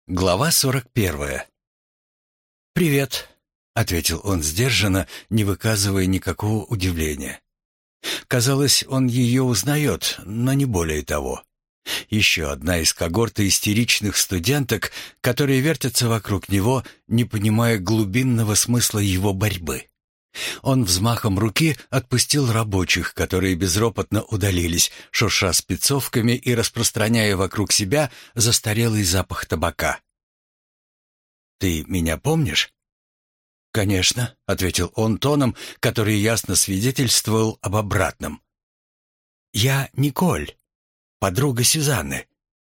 Глава 41. «Привет», — ответил он сдержанно, не выказывая никакого удивления. Казалось, он ее узнает, но не более того. Еще одна из когорты истеричных студенток, которые вертятся вокруг него, не понимая глубинного смысла его борьбы. Он взмахом руки отпустил рабочих, которые безропотно удалились, шурша спецовками и распространяя вокруг себя застарелый запах табака. «Ты меня помнишь?» «Конечно», — ответил он тоном, который ясно свидетельствовал об обратном. «Я Николь, подруга Сюзанны».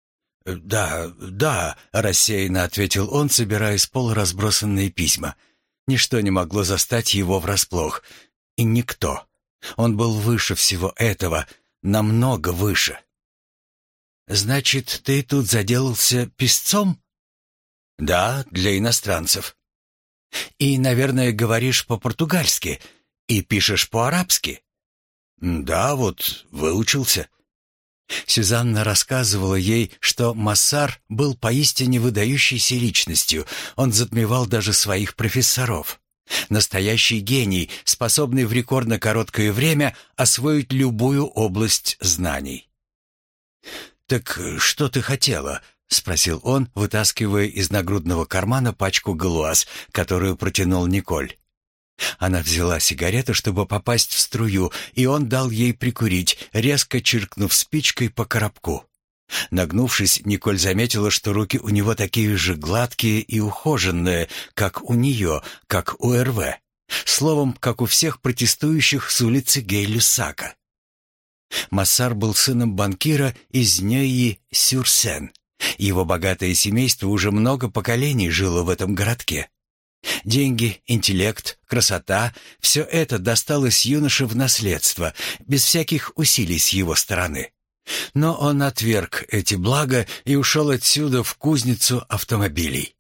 «Да», — рассеянно ответил он, собирая с пола разбросанные письма. Ничто не могло застать его врасплох. И никто. Он был выше всего этого, намного выше. «Значит, ты тут заделался писцом?» «Да, для иностранцев». «И, наверное, говоришь по-португальски и пишешь по-арабски?» «Да, вот, выучился». Сюзанна рассказывала ей, что Массар был поистине выдающейся личностью. Он затмевал даже своих профессоров. Настоящий гений, способный в рекордно короткое время освоить любую область знаний. «Так что ты хотела?» — спросил он, вытаскивая из нагрудного кармана пачку галуаз, которую протянул Николь. Она взяла сигарету, чтобы попасть в струю, и он дал ей прикурить, резко чиркнув спичкой по коробку. Нагнувшись, Николь заметила, что руки у него такие же гладкие и ухоженные, как у нее, как у РВ. Словом, как у всех протестующих с улицы Гей-Люссака. Массар был сыном банкира из Нёйи-Сюр-Сен. Его богатое семейство уже много поколений жило в этом городке. Деньги, интеллект, красота — все это досталось юноше в наследство, без всяких усилий с его стороны. Но он отверг эти блага и ушел отсюда в кузницу автомобилей.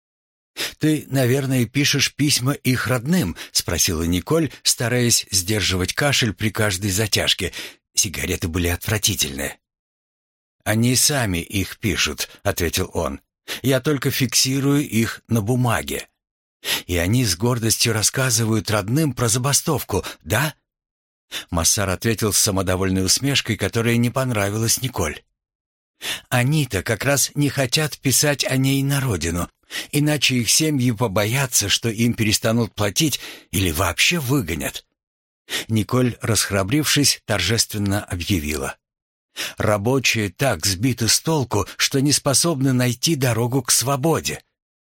«Ты, наверное, пишешь письма их родным?» — спросила Николь, стараясь сдерживать кашель при каждой затяжке. Сигареты были отвратительные. «Они сами их пишут», — ответил он. «Я только фиксирую их на бумаге». «И они с гордостью рассказывают родным про забастовку, да?» Массар ответил с самодовольной усмешкой, которая не понравилась Николь. «Они-то как раз не хотят писать о ней на родину, иначе их семьи побоятся, что им перестанут платить или вообще выгонят». Николь, расхрабрившись, торжественно объявила: «Рабочие так сбиты с толку, что не способны найти дорогу к свободе».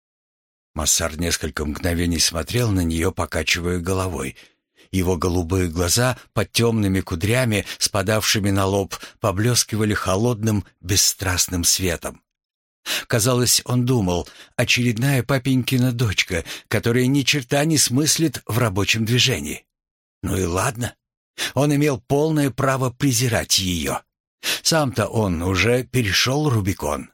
Массар несколько мгновений смотрел на нее, покачивая головой. Его голубые глаза под темными кудрями, спадавшими на лоб, поблескивали холодным, бесстрастным светом. Казалось, он думал: очередная папенькина дочка, которая ни черта не смыслит в рабочем движении. Ну и ладно. Он имел полное право презирать ее. Сам-то он уже перешел Рубикон.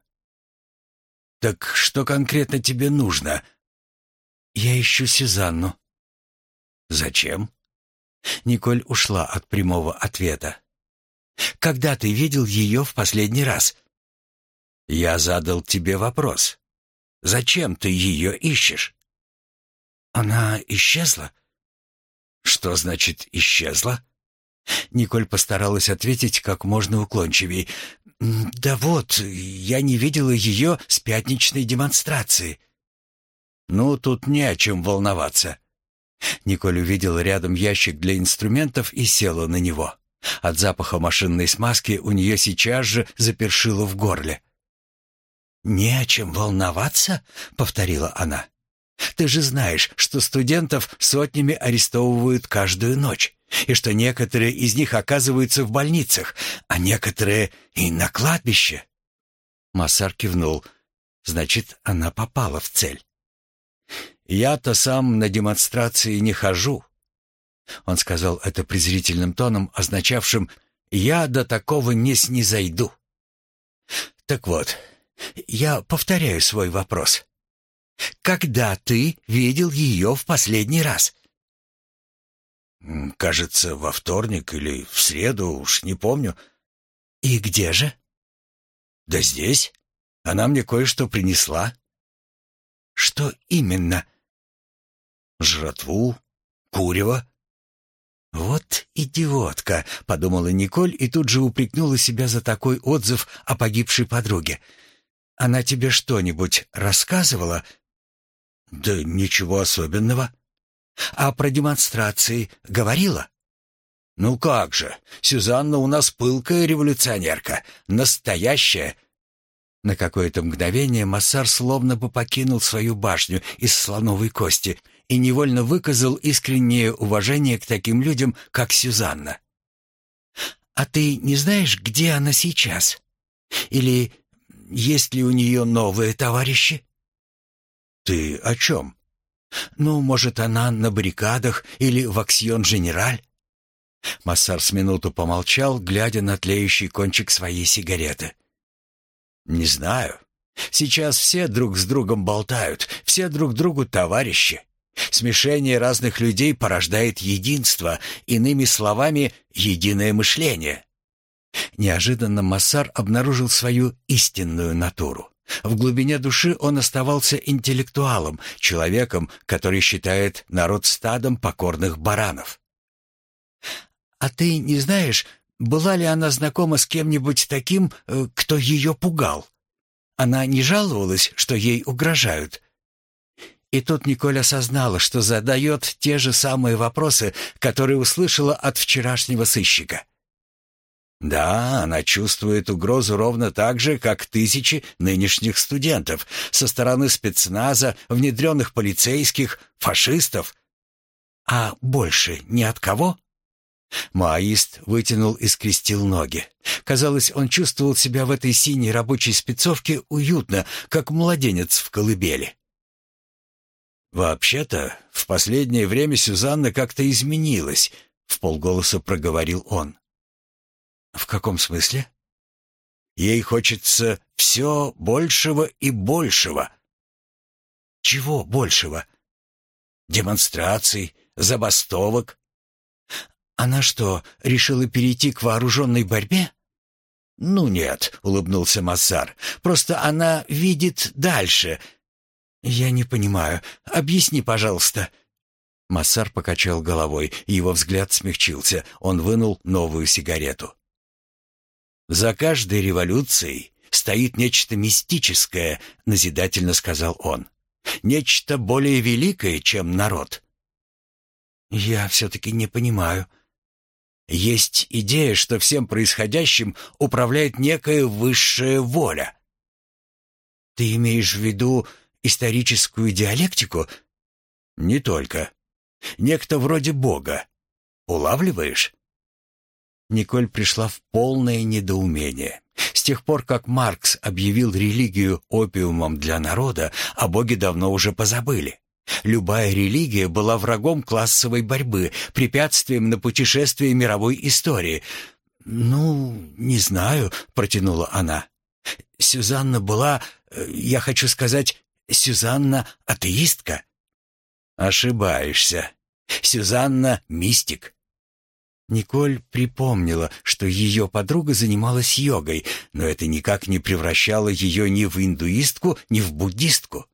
«Так что конкретно тебе нужно?» «Я ищу Сюзанну». «Зачем?» Николь ушла от прямого ответа. «Когда ты видел ее в последний раз?» «Я задал тебе вопрос. Зачем ты ее ищешь?» «Она исчезла». «Что значит «исчезла»?» Николь постаралась ответить как можно уклончивее. «Да вот, я не видела ее с пятничной демонстрации». «Ну, тут не о чем волноваться». Николь увидела рядом ящик для инструментов и села на него. От запаха машинной смазки у нее сейчас же запершило в горле. «Не о чем волноваться?» — повторила она. «Ты же знаешь, что студентов сотнями арестовывают каждую ночь, и что некоторые из них оказываются в больницах, а некоторые и на кладбище». Массар кивнул. «Значит, она попала в цель». «Я-то сам на демонстрации не хожу». Он сказал это презрительным тоном, означавшим: «Я до такого не снизойду». «Так вот, я повторяю свой вопрос. Когда ты видел ее в последний раз?» «Кажется, во вторник или в среду, уж не помню». «И где же?» «Да здесь. Она мне кое-что принесла. что именно? Жратву? Курево? «Вот идиотка», — подумала Николь и тут же упрекнула себя за такой отзыв о погибшей подруге. «Она тебе что-нибудь рассказывала?» «Да ничего особенного». «А про демонстрации говорила?» «Ну как же, Сюзанна у нас пылкая революционерка, настоящая». На какое-то мгновение Массар словно бы покинул свою башню из слоновой кости и невольно выказал искреннее уважение к таким людям, как Сюзанна. «А ты не знаешь, где она сейчас? Или есть ли у нее новые товарищи?» «Ты о чем?» «Ну, может, она на баррикадах или в Аксьон-Женераль?» Массар с минуту помолчал, глядя на тлеющий кончик своей сигареты. «Не знаю. Сейчас все друг с другом болтают, все друг другу товарищи. Смешение разных людей порождает единство, иными словами, единое мышление». Неожиданно Массар обнаружил свою истинную натуру. В глубине души он оставался интеллектуалом, человеком, который считает народ стадом покорных баранов. «А ты не знаешь, была ли она знакома с кем-нибудь таким, кто ее пугал? Она не жаловалась, что ей угрожают?» И тут Николь осознала, что задает те же самые вопросы, которые услышала от вчерашнего сыщика. Да, она чувствует угрозу ровно так же, как тысячи нынешних студентов, со стороны спецназа, внедренных полицейских, фашистов. А больше ни от кого? Маоист вытянул и скрестил ноги. Казалось, он чувствовал себя в этой синей рабочей спецовке уютно, как младенец в колыбели. «Вообще-то, в последнее время Сюзанна как-то изменилась», — вполголоса проговорил он. «В каком смысле?» «Ей хочется все большего и большего». «Чего большего?» «Демонстраций, забастовок». «Она что, решила перейти к вооруженной борьбе?» «Ну нет», — улыбнулся Массар, — «просто она видит дальше». «Я не понимаю. Объясни, пожалуйста». Массар покачал головой, его взгляд смягчился. Он вынул новую сигарету. «За каждой революцией стоит нечто мистическое», — назидательно сказал он. «Нечто более великое, чем народ». «Я все-таки не понимаю». «Есть идея, что всем происходящим управляет некая высшая воля». «Ты имеешь в виду историческую диалектику?» «Не только. Некто вроде Бога. Улавливаешь?» Николь пришла в полное недоумение. С тех пор, как Маркс объявил религию опиумом для народа, о Боге давно уже позабыли. Любая религия была врагом классовой борьбы, препятствием на путешествии мировой истории. «Ну, не знаю», — протянула она. «Сюзанна была, я хочу сказать, Сюзанна атеистка». «Ошибаешься. Сюзанна мистик». Николь припомнила, что ее подруга занималась йогой, но это никак не превращало ее ни в индуистку, ни в буддистку.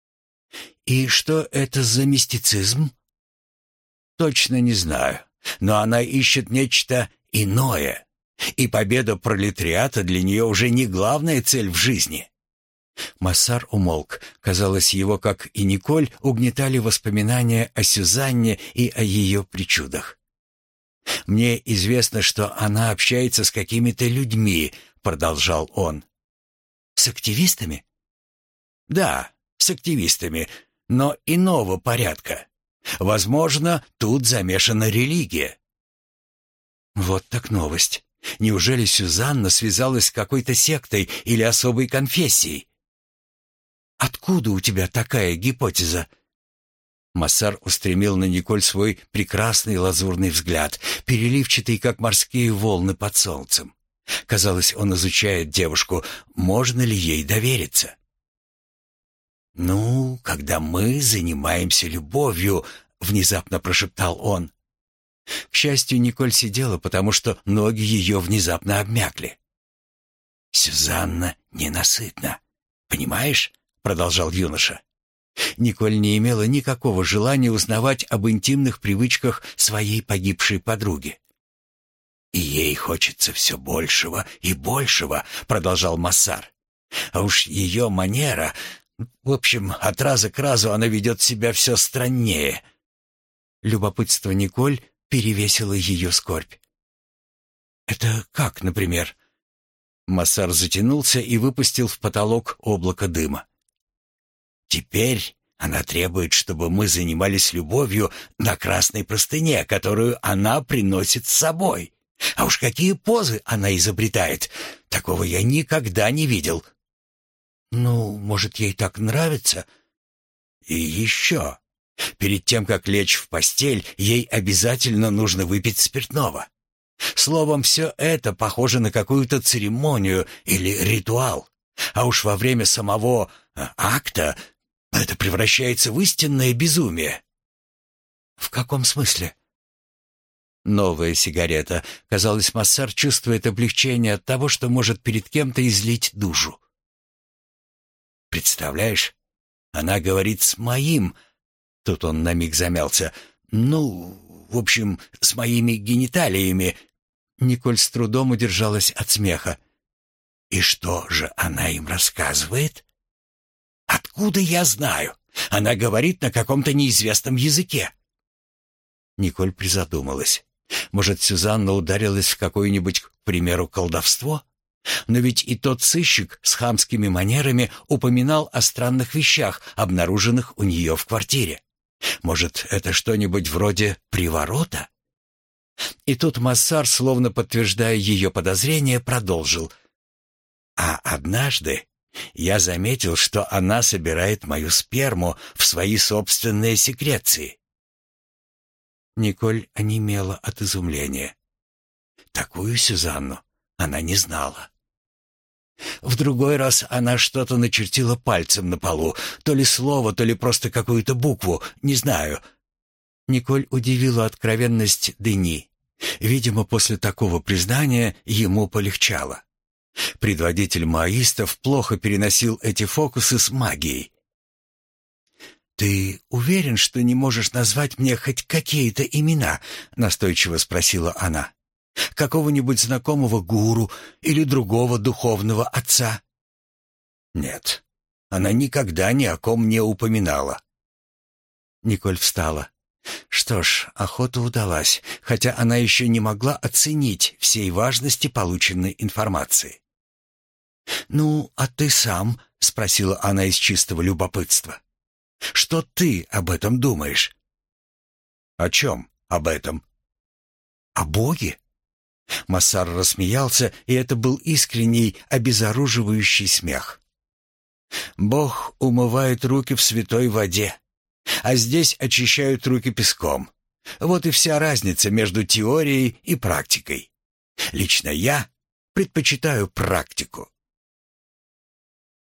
«И что это за мистицизм?» «Точно не знаю, но она ищет нечто иное, и победа пролетариата для нее уже не главная цель в жизни». Массар умолк. Казалось, его, как и Николь, угнетали воспоминания о Сюзанне и о ее причудах. «Мне известно, что она общается с какими-то людьми», — продолжал он. «С активистами?» «Да, с активистами, но иного порядка. Возможно, тут замешана религия». «Вот так новость. Неужели Сюзанна связалась с какой-то сектой или особой конфессией?» «Откуда у тебя такая гипотеза?» Массар устремил на Николь свой прекрасный лазурный взгляд, переливчатый, как морские волны под солнцем. Казалось, он изучает девушку, можно ли ей довериться. «Ну, когда мы занимаемся любовью», — внезапно прошептал он. К счастью, Николь сидела, потому что ноги ее внезапно обмякли. «Сюзанна ненасытна, понимаешь?» — продолжал юноша. Николь не имела никакого желания узнавать об интимных привычках своей погибшей подруги. «И ей хочется все большего и большего», — продолжал Массар. «А уж ее манера... В общем, от раза к разу она ведет себя все страннее». Любопытство Николь перевесило ее скорбь. «Это как, например?» Массар затянулся и выпустил в потолок облако дыма. «Теперь она требует, чтобы мы занимались любовью на красной простыне, которую она приносит с собой. А уж какие позы она изобретает! Такого я никогда не видел». «Ну, может, ей так нравится?» «И еще. Перед тем, как лечь в постель, ей обязательно нужно выпить спиртного. Словом, все это похоже на какую-то церемонию или ритуал. А уж во время самого акта это превращается в истинное безумие». «В каком смысле?» Новая сигарета. Казалось, Массар чувствует облегчение от того, что может перед кем-то излить душу. «Представляешь, она говорит с моим...» Тут он на миг замялся. «Ну, в общем, с моими гениталиями...» Николь с трудом удержалась от смеха. «И что же она им рассказывает?» «Откуда я знаю? Она говорит на каком-то неизвестном языке». Николь призадумалась. Может, Сюзанна ударилась в какое-нибудь, к примеру, колдовство? Но ведь и тот сыщик с хамскими манерами упоминал о странных вещах, обнаруженных у нее в квартире. Может, это что-нибудь вроде приворота? И тут Массар, словно подтверждая ее подозрения, продолжил. «А однажды я заметил, что она собирает мою сперму в свои собственные секреции». Николь онемела от изумления. Такую Сюзанну она не знала. В другой раз она что-то начертила пальцем на полу, то ли слово, то ли просто какую-то букву, не знаю. Николь удивила откровенность Дени. Видимо, после такого признания ему полегчало. Предводитель маоистов плохо переносил эти фокусы с магией. «Ты уверен, что не можешь назвать мне хоть какие-то имена?» — настойчиво спросила она. «Какого-нибудь знакомого гуру или другого духовного отца?» «Нет, она никогда ни о ком не упоминала». Николь встала. Что ж, охота удалась, хотя она еще не могла оценить всей важности полученной информации. «Ну, а ты сам?» — спросила она из чистого любопытства. «Что ты об этом думаешь?» «О чем об этом?» «О Боге?» Массар рассмеялся, и это был искренний, обезоруживающий смех. «Бог умывает руки в святой воде, а здесь очищают руки песком. Вот и вся разница между теорией и практикой. Лично я предпочитаю практику».